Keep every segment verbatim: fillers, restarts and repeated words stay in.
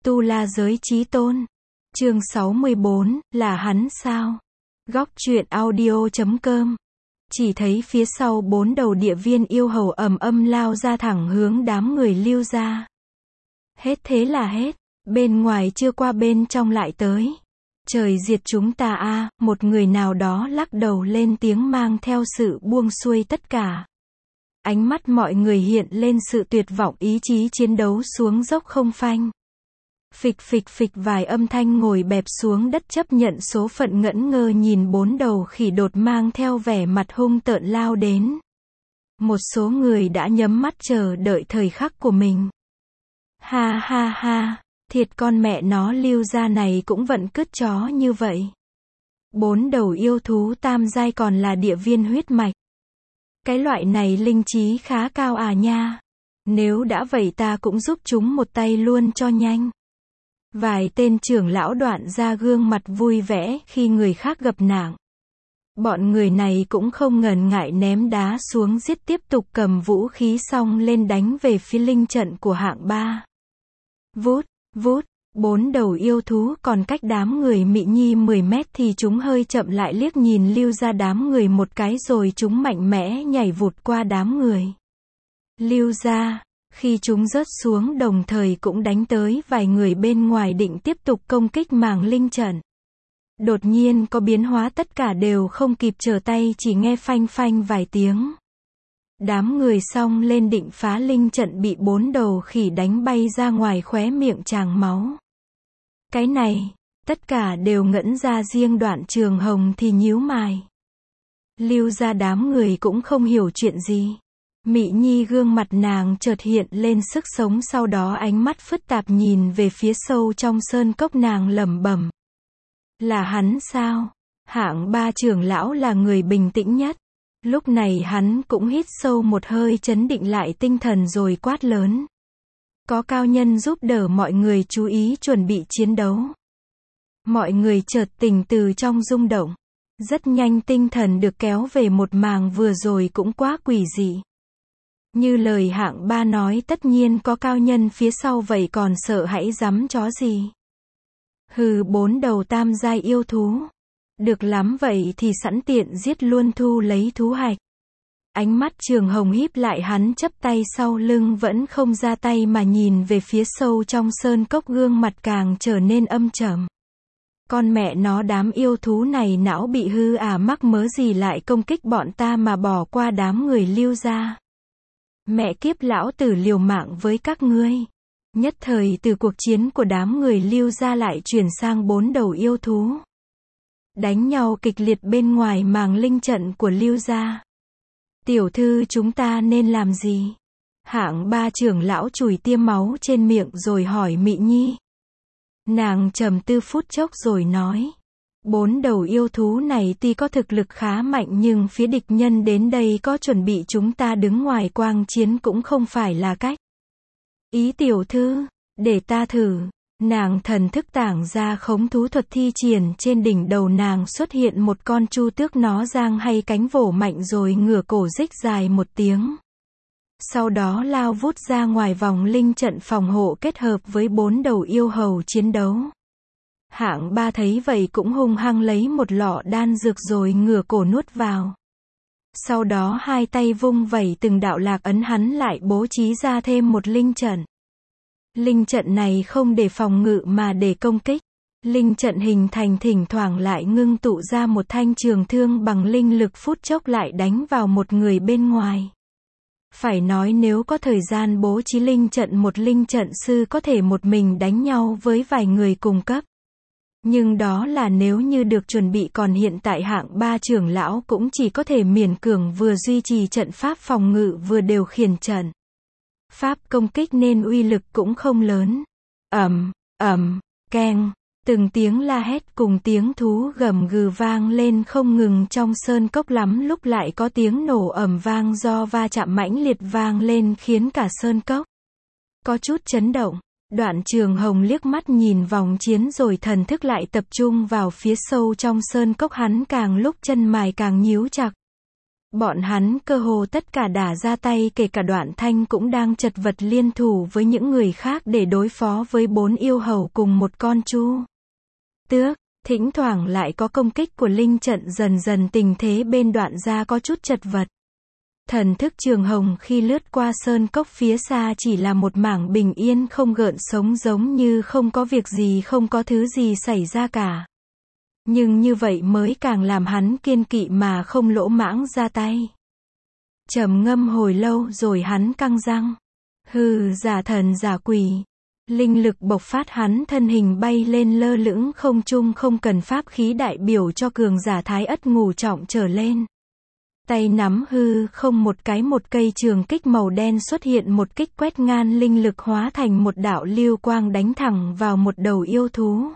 Tu La Giới Chí Tôn. Chương sáu mươi bốn, là hắn sao? Góc truyện audio chấm com. Chỉ thấy phía sau bốn đầu địa viên yêu hầu ầm ầm lao ra thẳng hướng đám người Lưu gia. Hết thế là hết, bên ngoài chưa qua bên trong lại tới. Trời diệt chúng ta a, một người nào đó lắc đầu lên tiếng mang theo sự buông xuôi tất cả. Ánh mắt mọi người hiện lên sự tuyệt vọng, ý chí chiến đấu xuống dốc không phanh. Phịch phịch phịch vài âm thanh ngồi bẹp xuống đất chấp nhận số phận, ngẩn ngơ nhìn bốn đầu khỉ đột mang theo vẻ mặt hung tợn lao đến. Một số người đã nhắm mắt chờ đợi thời khắc của mình. Ha ha ha, thiệt con mẹ nó Lưu gia này cũng vận cứt chó như vậy. Bốn đầu yêu thú tam giai còn là địa viên huyết mạch. Cái loại này linh trí khá cao à nha. Nếu đã vậy ta cũng giúp chúng một tay luôn cho nhanh. Vài tên trưởng lão đoạn ra gương mặt vui vẻ khi người khác gặp nạn. Bọn người này cũng không ngần ngại ném đá xuống giết, tiếp tục cầm vũ khí xong lên đánh về phía linh trận của hạng ba. Vút, vút, bốn đầu yêu thú còn cách đám người Mị Nhi mười mét thì chúng hơi chậm lại liếc nhìn Lưu gia đám người một cái rồi chúng mạnh mẽ nhảy vụt qua đám người Lưu gia. Khi chúng rớt xuống đồng thời cũng đánh tới vài người bên ngoài định tiếp tục công kích màng linh trận. Đột nhiên có biến hóa, tất cả đều không kịp trở tay, chỉ nghe phanh phanh vài tiếng. Đám người xông lên định phá linh trận bị bốn đầu khỉ đánh bay ra ngoài, khóe miệng tràng máu. Cái này, tất cả đều ngẩn ra, riêng Đoạn Trường Hồng thì nhíu mày. Lưu gia đám người cũng không hiểu chuyện gì. Mị Nhi gương mặt nàng chợt hiện lên sức sống, sau đó ánh mắt phức tạp nhìn về phía sâu trong sơn cốc, nàng lẩm bẩm. Là hắn sao? Hạng ba trưởng lão là người bình tĩnh nhất. Lúc này hắn cũng hít sâu một hơi, trấn định lại tinh thần rồi quát lớn. Có cao nhân giúp đỡ mọi người chú ý chuẩn bị chiến đấu. Mọi người chợt tỉnh từ trong rung động. Rất nhanh tinh thần được kéo về, một màng vừa rồi cũng quá quỷ dị. Như lời hạng ba nói, tất nhiên có cao nhân phía sau, vậy còn sợ hãi dám chó gì. Hừ, bốn đầu tam giai yêu thú. Được lắm, vậy thì sẵn tiện giết luôn, thu lấy thú hạch. Ánh mắt Trường Hồng híp lại, hắn chắp tay sau lưng vẫn không ra tay mà nhìn về phía sâu trong sơn cốc, gương mặt càng trở nên âm trầm. Con mẹ nó, đám yêu thú này não bị hư à, mắc mớ gì lại công kích bọn ta mà bỏ qua đám người Lưu gia. Mẹ kiếp, lão tử liều mạng với các ngươi. Nhất thời từ cuộc chiến của đám người Lưu gia lại chuyển sang bốn đầu yêu thú. Đánh nhau kịch liệt bên ngoài màng linh trận của Lưu gia. Tiểu thư, chúng ta nên làm gì? Hạng ba trưởng lão chùi tiêm máu trên miệng rồi hỏi Mị Nhi. Nàng trầm tư phút chốc rồi nói. Bốn đầu yêu thú này tuy có thực lực khá mạnh, nhưng phía địch nhân đến đây có chuẩn bị, chúng ta đứng ngoài quang chiến cũng không phải là cách. Ý tiểu thư, để ta thử. Nàng thần thức tảng ra khống thú thuật thi triển, trên đỉnh đầu nàng xuất hiện một con chu tước, nó giang hay cánh vỗ mạnh rồi ngửa cổ rích dài một tiếng. Sau đó lao vút ra ngoài vòng linh trận phòng hộ, kết hợp với bốn đầu yêu hầu chiến đấu. Hạng ba thấy vậy cũng hung hăng lấy một lọ đan dược rồi ngửa cổ nuốt vào. Sau đó hai tay vung vẩy từng đạo lạc ấn, hắn lại bố trí ra thêm một linh trận. Linh trận này không để phòng ngự mà để công kích. Linh trận hình thành, thỉnh thoảng lại ngưng tụ ra một thanh trường thương bằng linh lực, phút chốc lại đánh vào một người bên ngoài. Phải nói nếu có thời gian bố trí linh trận, một linh trận sư có thể một mình đánh nhau với vài người cùng cấp. Nhưng đó là nếu như được chuẩn bị, còn hiện tại hạng ba trưởng lão cũng chỉ có thể miễn cường vừa duy trì trận pháp phòng ngự vừa điều khiển trận pháp công kích, nên uy lực cũng không lớn. Ầm, ầm, keng, từng tiếng la hét cùng tiếng thú gầm gừ vang lên không ngừng trong sơn cốc, lắm lúc lại có tiếng nổ ầm vang do va chạm mãnh liệt vang lên khiến cả sơn cốc có chút chấn động. Đoạn Trường Hồng liếc mắt nhìn vòng chiến rồi thần thức lại tập trung vào phía sâu trong sơn cốc, hắn càng lúc chân mày càng nhíu chặt. Bọn hắn cơ hồ tất cả đả ra tay, kể cả Đoạn Thanh cũng đang chật vật liên thủ với những người khác để đối phó với bốn yêu hầu cùng một con chu tước. Thỉnh thoảng lại có công kích của linh trận, dần dần tình thế bên Đoạn gia có chút chật vật. Thần thức Trường Hồng khi lướt qua sơn cốc phía xa chỉ là một mảng bình yên không gợn sóng, giống như không có việc gì, không có thứ gì xảy ra cả. Nhưng như vậy mới càng làm hắn kiên kỵ mà không lỗ mãng ra tay. Trầm ngâm hồi lâu rồi hắn căng răng. Hừ, giả thần giả quỷ. Linh lực bộc phát, hắn thân hình bay lên lơ lửng không trung, không cần pháp khí, đại biểu cho cường giả thái ất ngũ trọng trở lên. Tay nắm hư không, một cái một cây trường kích màu đen xuất hiện, một kích quét ngang linh lực hóa thành một đạo lưu quang đánh thẳng vào một đầu yêu thú.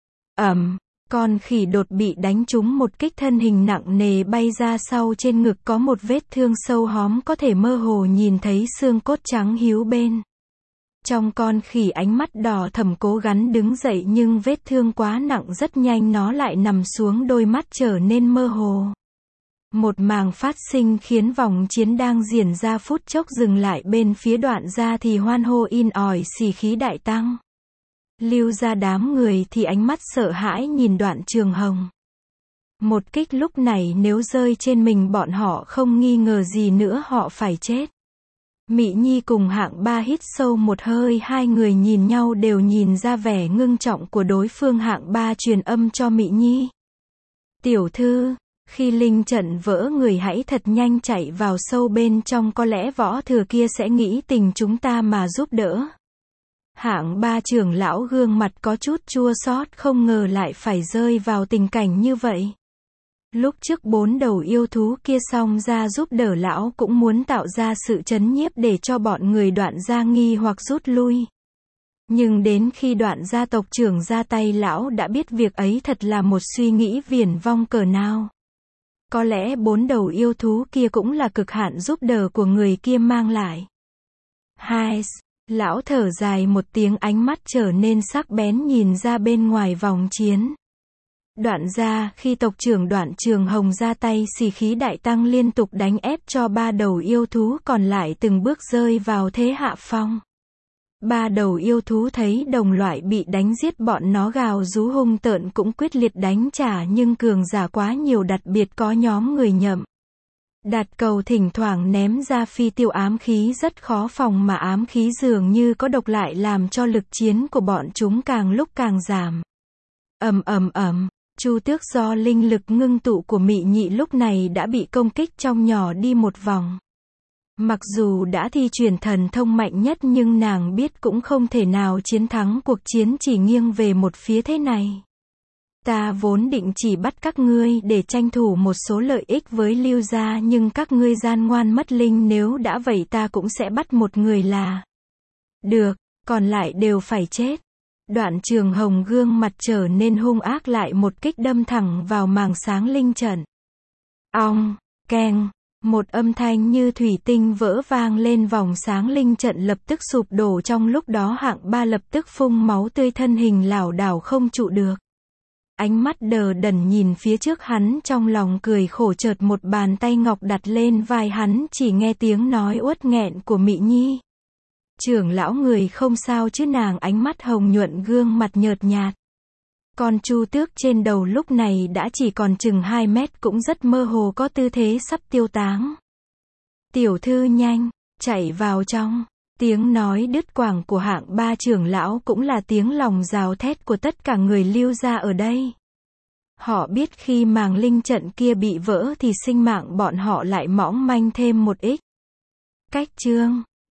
Ầm, con khỉ đột bị đánh trúng một kích, thân hình nặng nề bay ra sau, trên ngực có một vết thương sâu hóm, có thể mơ hồ nhìn thấy xương cốt trắng hiếu bên trong. Con khỉ ánh mắt đỏ thẫm cố gắng đứng dậy nhưng vết thương quá nặng, rất nhanh nó lại nằm xuống, đôi mắt trở nên mơ hồ. Một màn phát sinh khiến vòng chiến đang diễn ra phút chốc dừng lại. Bên phía Đoạn gia thì hoan hô in ỏi, sĩ khí đại tăng. Lưu gia đám người thì ánh mắt sợ hãi nhìn Đoạn Trường Hồng. Một kích lúc này nếu rơi trên mình bọn họ, không nghi ngờ gì nữa họ phải chết. Mị Nhi cùng Hạng Ba hít sâu một hơi, hai người nhìn nhau đều nhìn ra vẻ ngưng trọng của đối phương. Hạng Ba truyền âm cho Mị Nhi. Tiểu thư, khi linh trận vỡ, người hãy thật nhanh chạy vào sâu bên trong, có lẽ võ thừa kia sẽ nghĩ tình chúng ta mà giúp đỡ. Hạng Ba trưởng lão gương mặt có chút chua xót, không ngờ lại phải rơi vào tình cảnh như vậy. Lúc trước bốn đầu yêu thú kia xông ra giúp đỡ lão, cũng muốn tạo ra sự chấn nhiếp để cho bọn người Đoạn gia nghi hoặc rút lui. Nhưng đến khi Đoạn gia tộc trưởng ra tay, lão đã biết việc ấy thật là một suy nghĩ viển vông cỡ nào. Có lẽ bốn đầu yêu thú kia cũng là cực hạn giúp đỡ của người kia mang lại. Hai, lão thở dài một tiếng, ánh mắt trở nên sắc bén nhìn ra bên ngoài vòng chiến. Đoạn gia, khi tộc trưởng Đoạn Trường Hồng ra tay, sĩ khí đại tăng, liên tục đánh ép cho ba đầu yêu thú còn lại từng bước rơi vào thế hạ phong. Ba đầu yêu thú thấy đồng loại bị đánh giết, bọn nó gào rú hung tợn cũng quyết liệt đánh trả, nhưng cường giả quá nhiều, đặc biệt có nhóm người nhậm Đạt Cầu thỉnh thoảng ném ra phi tiêu ám khí rất khó phòng, mà ám khí dường như có độc, lại làm cho lực chiến của bọn chúng càng lúc càng giảm. Ầm ầm ầm, chu tước do linh lực ngưng tụ của Mị Nhị lúc này đã bị công kích trong nhỏ đi một vòng. Mặc dù đã thi triển thần thông mạnh nhất nhưng nàng biết cũng không thể nào chiến thắng, cuộc chiến chỉ nghiêng về một phía thế này. Ta vốn định chỉ bắt các ngươi để tranh thủ một số lợi ích với Lưu gia, nhưng các ngươi gian ngoan mất linh, nếu đã vậy ta cũng sẽ bắt một người là được, còn lại đều phải chết. Đoạn Trường Hồng gương mặt trở nên hung ác, lại một kích đâm thẳng vào màng sáng linh trận. Ong, keng, một âm thanh như thủy tinh vỡ vang lên, vòng sáng linh trận lập tức sụp đổ, trong lúc đó Hạng Ba lập tức phun máu tươi, thân hình lảo đảo không trụ được. Ánh mắt đờ đẫn nhìn phía trước, hắn trong lòng cười khổ, chợt một bàn tay ngọc đặt lên vai hắn, chỉ nghe tiếng nói uất nghẹn của Mị Nhi. Trưởng lão, người không sao chứ? Nàng ánh mắt hồng nhuận, gương mặt nhợt nhạt. Con chu tước trên đầu lúc này đã chỉ còn chừng hai mét, cũng rất mơ hồ, có tư thế sắp tiêu tán. Tiểu thư nhanh, chạy vào trong. Tiếng nói đứt quãng của Hạng Ba trưởng lão cũng là tiếng lòng gào thét của tất cả người Lưu gia ở đây. Họ biết khi màng linh trận kia bị vỡ thì sinh mạng bọn họ lại mỏng manh thêm một ít. Cách chương